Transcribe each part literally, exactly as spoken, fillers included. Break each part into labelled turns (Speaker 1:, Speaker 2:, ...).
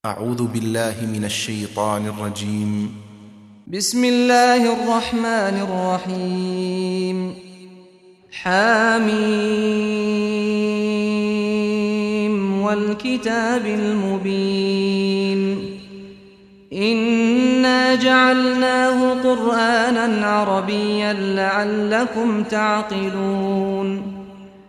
Speaker 1: أعوذ بالله من الشيطان الرجيم.
Speaker 2: بسم الله الرحمن الرحيم. حاميم والكتاب المبين. إنا جعلناه قرآنا عربيا لعلكم تعقلون.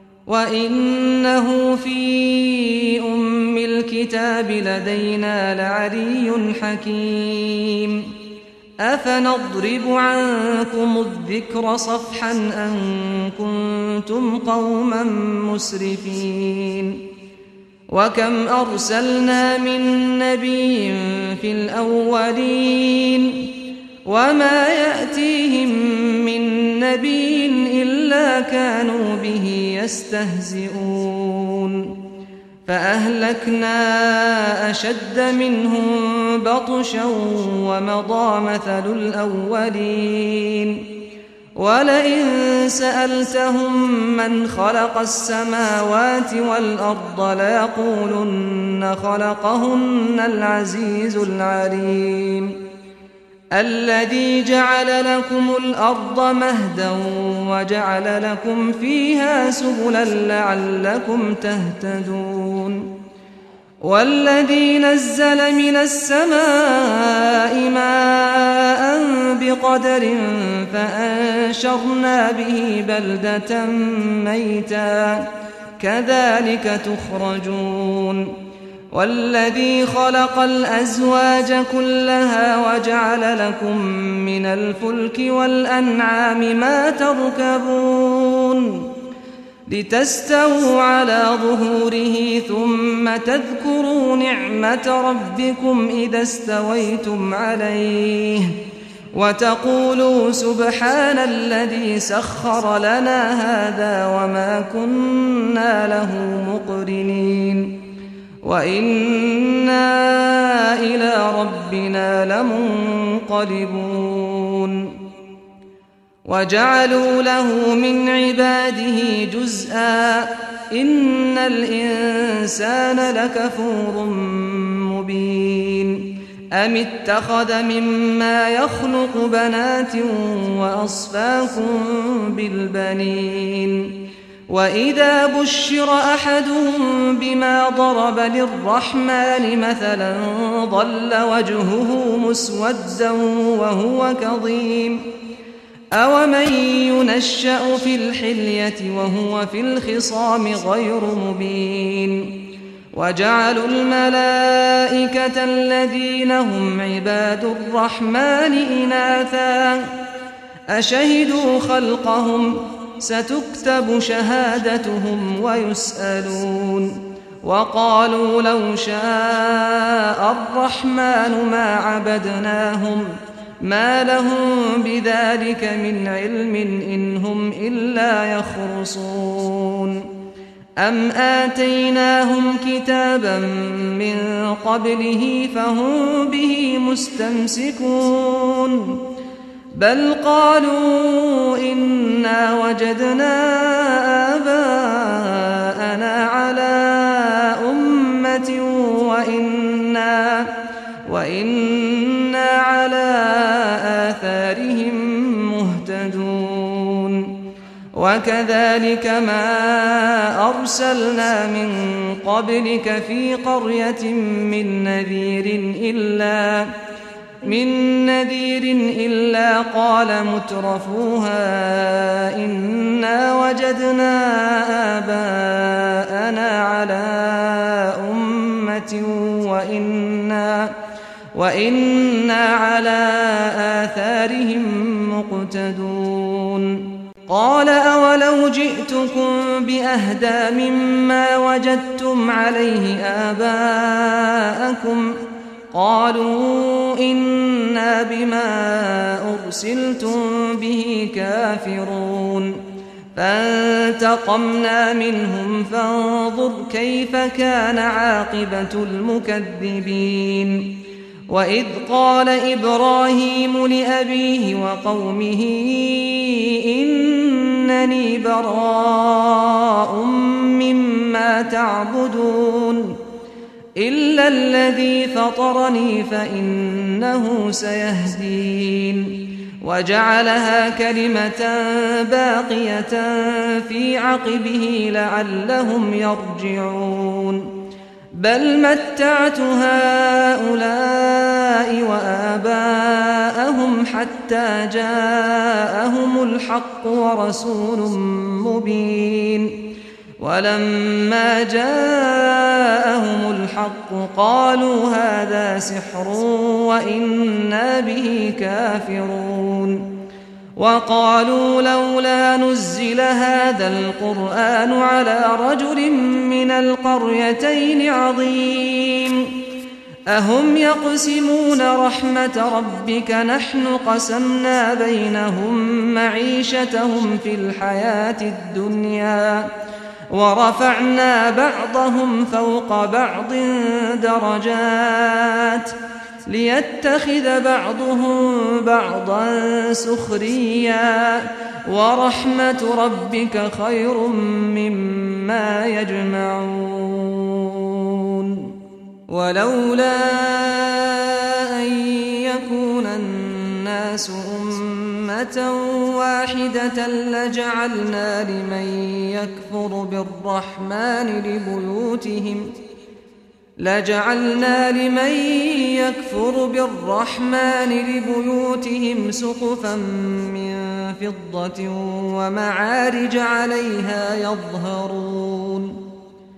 Speaker 2: وإنه في أم الكتاب لدينا لعلي حكيم. أفنضرب عنكم الذكر صفحا أن كنتم قوما مسرفين. وكم أرسلنا من نبي في الأولين وما يأتيهم من نبي إلا كانوا به يستهزئون. فأهلكنا أشد منهم بطشا ومضى مثل الأولين. ولئن سألتهم من خلق السماوات والأرض ليقولن خلقهن العزيز العليم. الذي جعل لكم الأرض مهدا وجعل لكم فيها سبلا لعلكم تهتدون. والذي نزل من السماء ماء بقدر فأنشرنا به بلدة ميتا كذلك تخرجون. والذي خلق الأزواج كلها وجعل لكم من الفلك والأنعام ما تركبون لتستووا على ظهوره ثم تذكروا نعمة ربكم إذا استويتم عليه وتقولوا سبحان الذي سخر لنا هذا وما كنا له مقرنين وإنا إلى ربنا لمنقلبون. وجعلوا له من عباده جزءا إن الإنسان لكفور مبين. أم اتخذ مما يخلق بنات وأصفاكم بالبنين. وإذا بشر أحدهم بما ضرب للرحمن مثلا ظل وجهه مسودا وهو كظيم. أومن ينشأ في الحلية وهو في الخصام غير مبين. وجعلوا الملائكة الذين هم عباد الرحمن إناثا أشهدوا خلقهم ستكتب شهادتهم ويسألون. وقالوا لو شاء الرحمن ما عبدناهم ما لهم بذلك من علم إن هم إلا يخرصون. أم آتيناهم كتابا من قبله فهم به مستمسكون. بل قالوا إنا وجدنا آباءنا على أمة وإنا, وإنا على آثارهم مهتدون. وكذلك ما أرسلنا من قبلك في قرية من نذير إلا من نذير إلا قال مترفوها إنا وجدنا آباءنا على أمة وإنا, وإنا على آثارهم مقتدون. قال أولو جئتكم بأهدى مما وجدتم عليه آباءكم قالوا إنا بما أرسلتم به كافرون. فانتقمنا منهم فانظر كيف كان عاقبة المكذبين. وإذ قال إبراهيم لأبيه وقومه إنني براء مما تعبدون إلا الذي فطرني فإنه سيهدين وجعلها كلمة باقية في عقبه لعلهم يرجعون بل متعت هؤلاء وآباءهم حتى جاءهم الحق ورسول مبين ولما جاءهم الحق قالوا هذا سحر وإنا به كافرون وقالوا لولا نزل هذا القرآن على رجل من القريتين عظيم أهم يقسمون رحمة ربك نحن قسمنا بينهم معيشتهم في الحياة الدنيا ورفعنا بعضهم فوق بعض درجات ليتخذ بعضهم بعضا سخريا ورحمة ربك خير مما يجمعون ولولا أن يكون الناس أمة واحدة لجعلنا لمن يكفر بالرحمن لبيوتهم لجعلنا لمن يكفر بالرحمن لبيوتهم سقفا من فضة ومعارج عليها يظهرون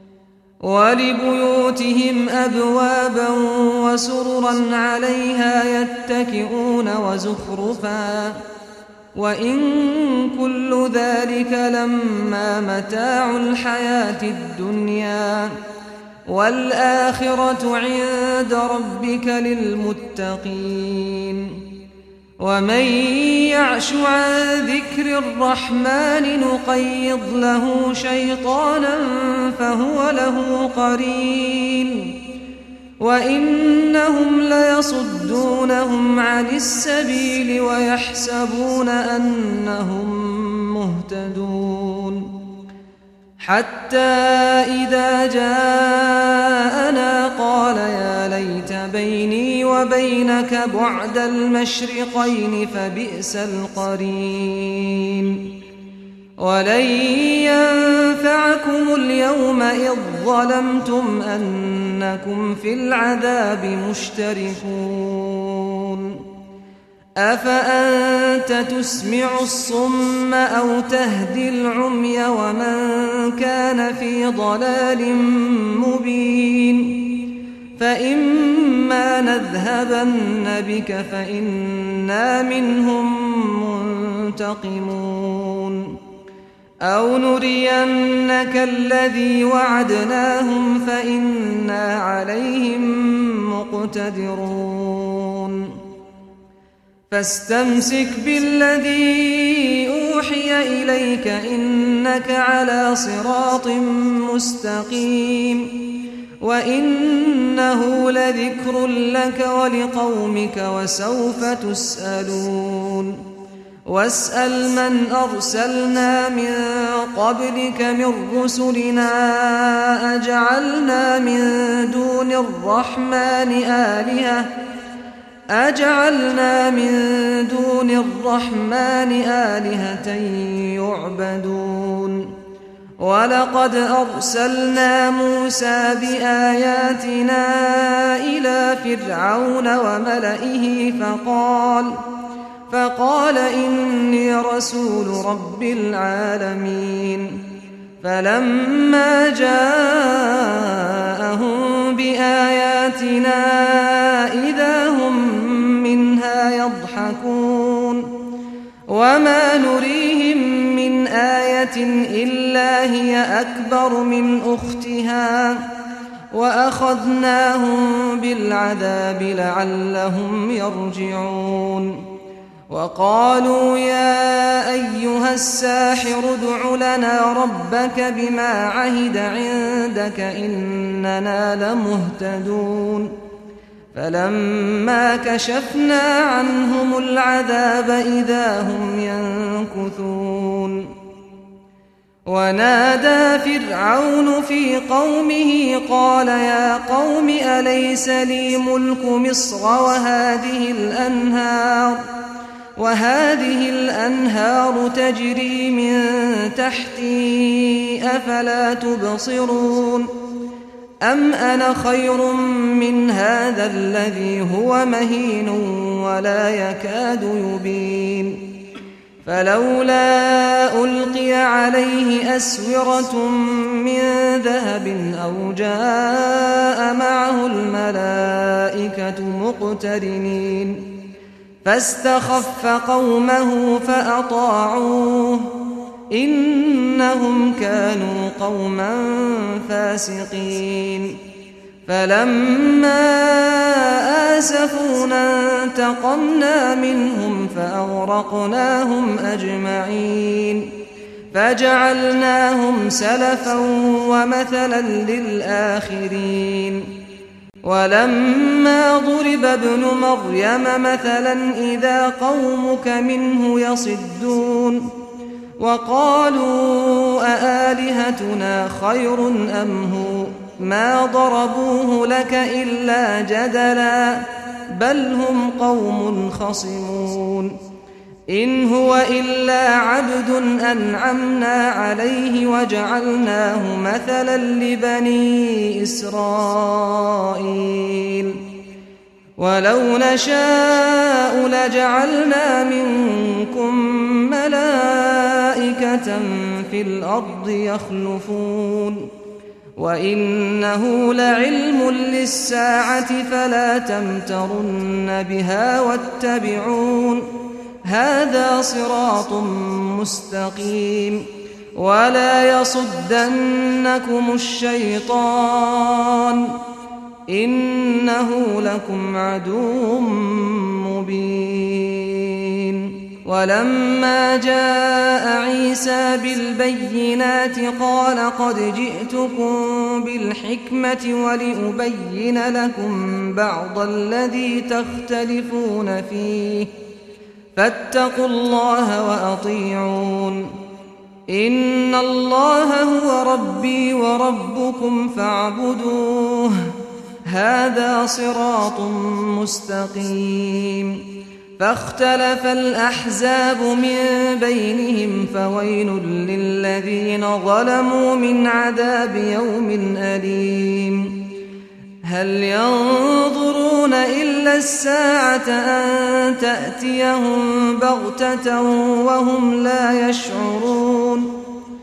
Speaker 2: ولبيوتهم أبوابا وسررا عليها يتكئون وزخرفا وإن كل ذلك لما متاع الحياة الدنيا والآخرة عند ربك للمتقين ومن يعش عن ذكر الرحمن نقيض له شيطانا فهو له قرين وإنهم ليصدونهم عن السبيل ويحسبون أنهم مهتدون حتى إذا جاءنا قال يا ليت بيني وبينك بعد المشرقين فبئس القرين ولن ينفعكم اليوم إذ ظلمتم أنكم في العذاب مشتركون أفأنت تسمع الصم أو تهدي العمي ومن كان في ضلال مبين فإما نذهبن بك فإنا منهم منتقمون أو نرينك الذي وعدناهم فإنا عليهم مقتدرون فاستمسك بالذي أوحي إليك إنك على صراط مستقيم وإنه لذكر لك ولقومك وسوف تسألون واسأل من أرسلنا من قبلك من رسلنا أجعلنا من دون الرحمن آلهة أجعلنا من دون الرحمن آلهة يعبدون ولقد أرسلنا موسى بآياتنا إلى فرعون وملئه فقال فقال إني رسول رب العالمين فلما جاءهم بآياتنا إذا هم منها يضحكون وما نريهم من آية إلا هي أكبر من أختها وأخذناهم بالعذاب لعلهم يرجعون وقالوا يا أيها الساحر ادع لنا ربك بما عهد عندك إننا لمهتدون فلما كشفنا عنهم العذاب إذا هم ينكثون ونادى فرعون في قومه قال يا قوم أليس لي ملك مصر وهذه الأنهار وهذه الأنهار تجري من تحتي أفلا تبصرون أم أنا خير من هذا الذي هو مهين ولا يكاد يبين فلولا ألقي عليه أسورة من ذهب أو جاء معه الملائكة مقترنين فاستخف قومه فأطاعوه إنهم كانوا قوما فاسقين فلما آسفونا انتقمنا منهم فأغرقناهم أجمعين فجعلناهم سلفا ومثلا للآخرين ولما ضرب ابن مريم مثلا إذا قومك منه يصدون وقالوا أآلهتنا خير أم هو ما ضربوه لك إلا جدلا بل هم قوم خصمون إن هو إلا عبد أنعمنا عليه وجعلناه مثلا لبني إسرائيل ولو نشاء لجعلنا منكم ملائكة في الأرض يخلفون وإنه لعلم للساعة فلا تمترن بها واتبعون هذا صراط مستقيم ولا يصدنكم الشيطان إنه لكم عدو مبين ولما جاء عيسى بالبينات قال قد جئتكم بالحكمة ولأبين لكم بعض الذي تختلفون فيه فاتقوا الله وأطيعون إن الله هو ربي وربكم فاعبدوه هذا صراط مستقيم فاختلف الأحزاب من بينهم فويل للذين ظلموا من عذاب يوم أليم هل ينظرون إلا الساعة أن تأتيهم بغتة وهم لا يشعرون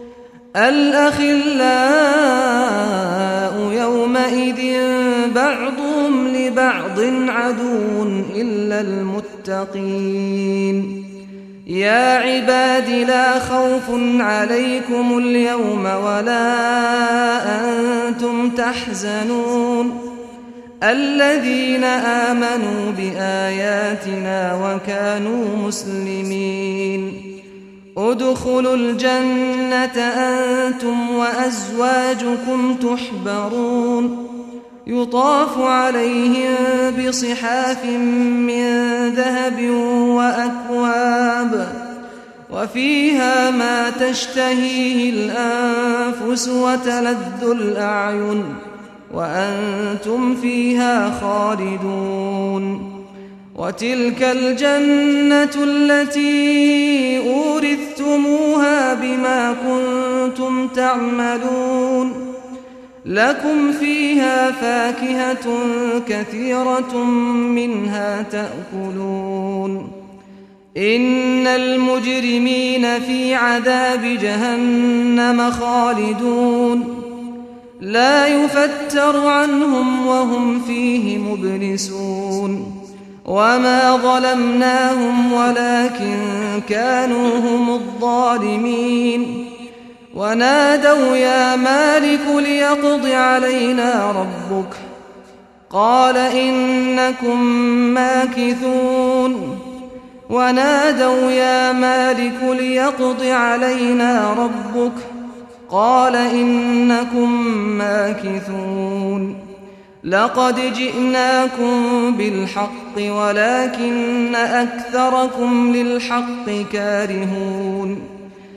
Speaker 2: الأخلاء يومئذ بعضهم لبعض عدو إلا المتقين يا عباد لا خوف عليكم اليوم ولا أنتم تحزنون الذين آمنوا بآياتنا وكانوا مسلمين ادخلوا الجنة أنتم وأزواجكم تحبرون يطاف عليهم بصحاف من ذهب وأكواب وفيها ما تشتهيه الأنفس وتلذ الأعين وأنتم فيها خالدون وتلك الجنة التي أورثتموها بما كنتم تعملون لكم فيها فاكهة كثيرة منها تأكلون إن المجرمين في عذاب جهنم خالدون لا يفتر عنهم وهم فيه مبلسون وما ظلمناهم ولكن كانوا هم الظالمين ونادوا يا مالك ليقض علينا ربك قال إنكم ماكثون ونادوا يا مالك ليقض علينا ربك قال إنكم ماكثون لقد جئناكم بالحق ولكن أكثركم للحق كارهون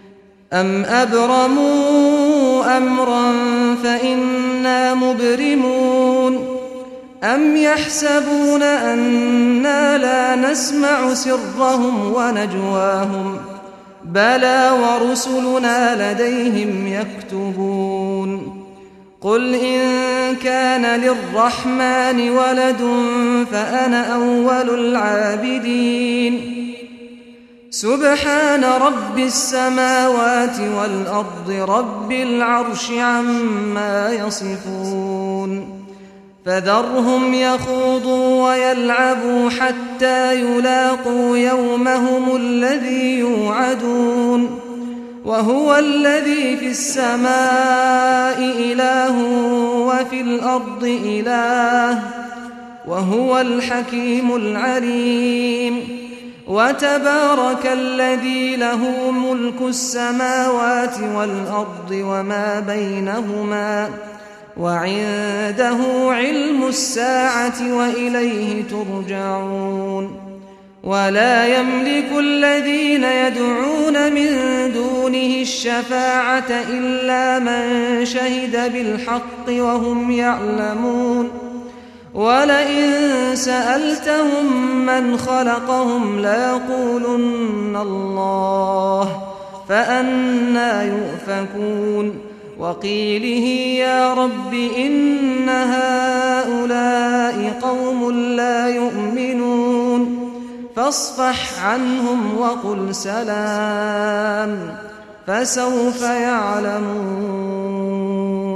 Speaker 2: أم أبرموا أمرا فإنا مبرمون أم يحسبون أنا لا نسمع سرهم ونجواهم بلى ورسلنا لديهم يكتبون قل إن كان للرحمن ولد فأنا أول العابدين سبحان رب السماوات والأرض رب العرش عما يصفون فذرهم يخوضوا ويلعبوا حتى يلاقوا يومهم الذي يوعدون وهو الذي في السماء إله وفي الأرض إله وهو الحكيم العليم وتبارك الذي له ملك السماوات والأرض وما بينهما وعنده علم الساعة وإليه ترجعون ولا يملك الذين يدعون من دونه الشفاعة إلا من شهد بالحق وهم يعلمون ولئن سألتهم من خلقهم ليقولن الله فأنى يؤفكون وقيله يا رب إن هؤلاء قوم لا يؤمنون فاصفح عنهم وقل سلام فسوف يعلمون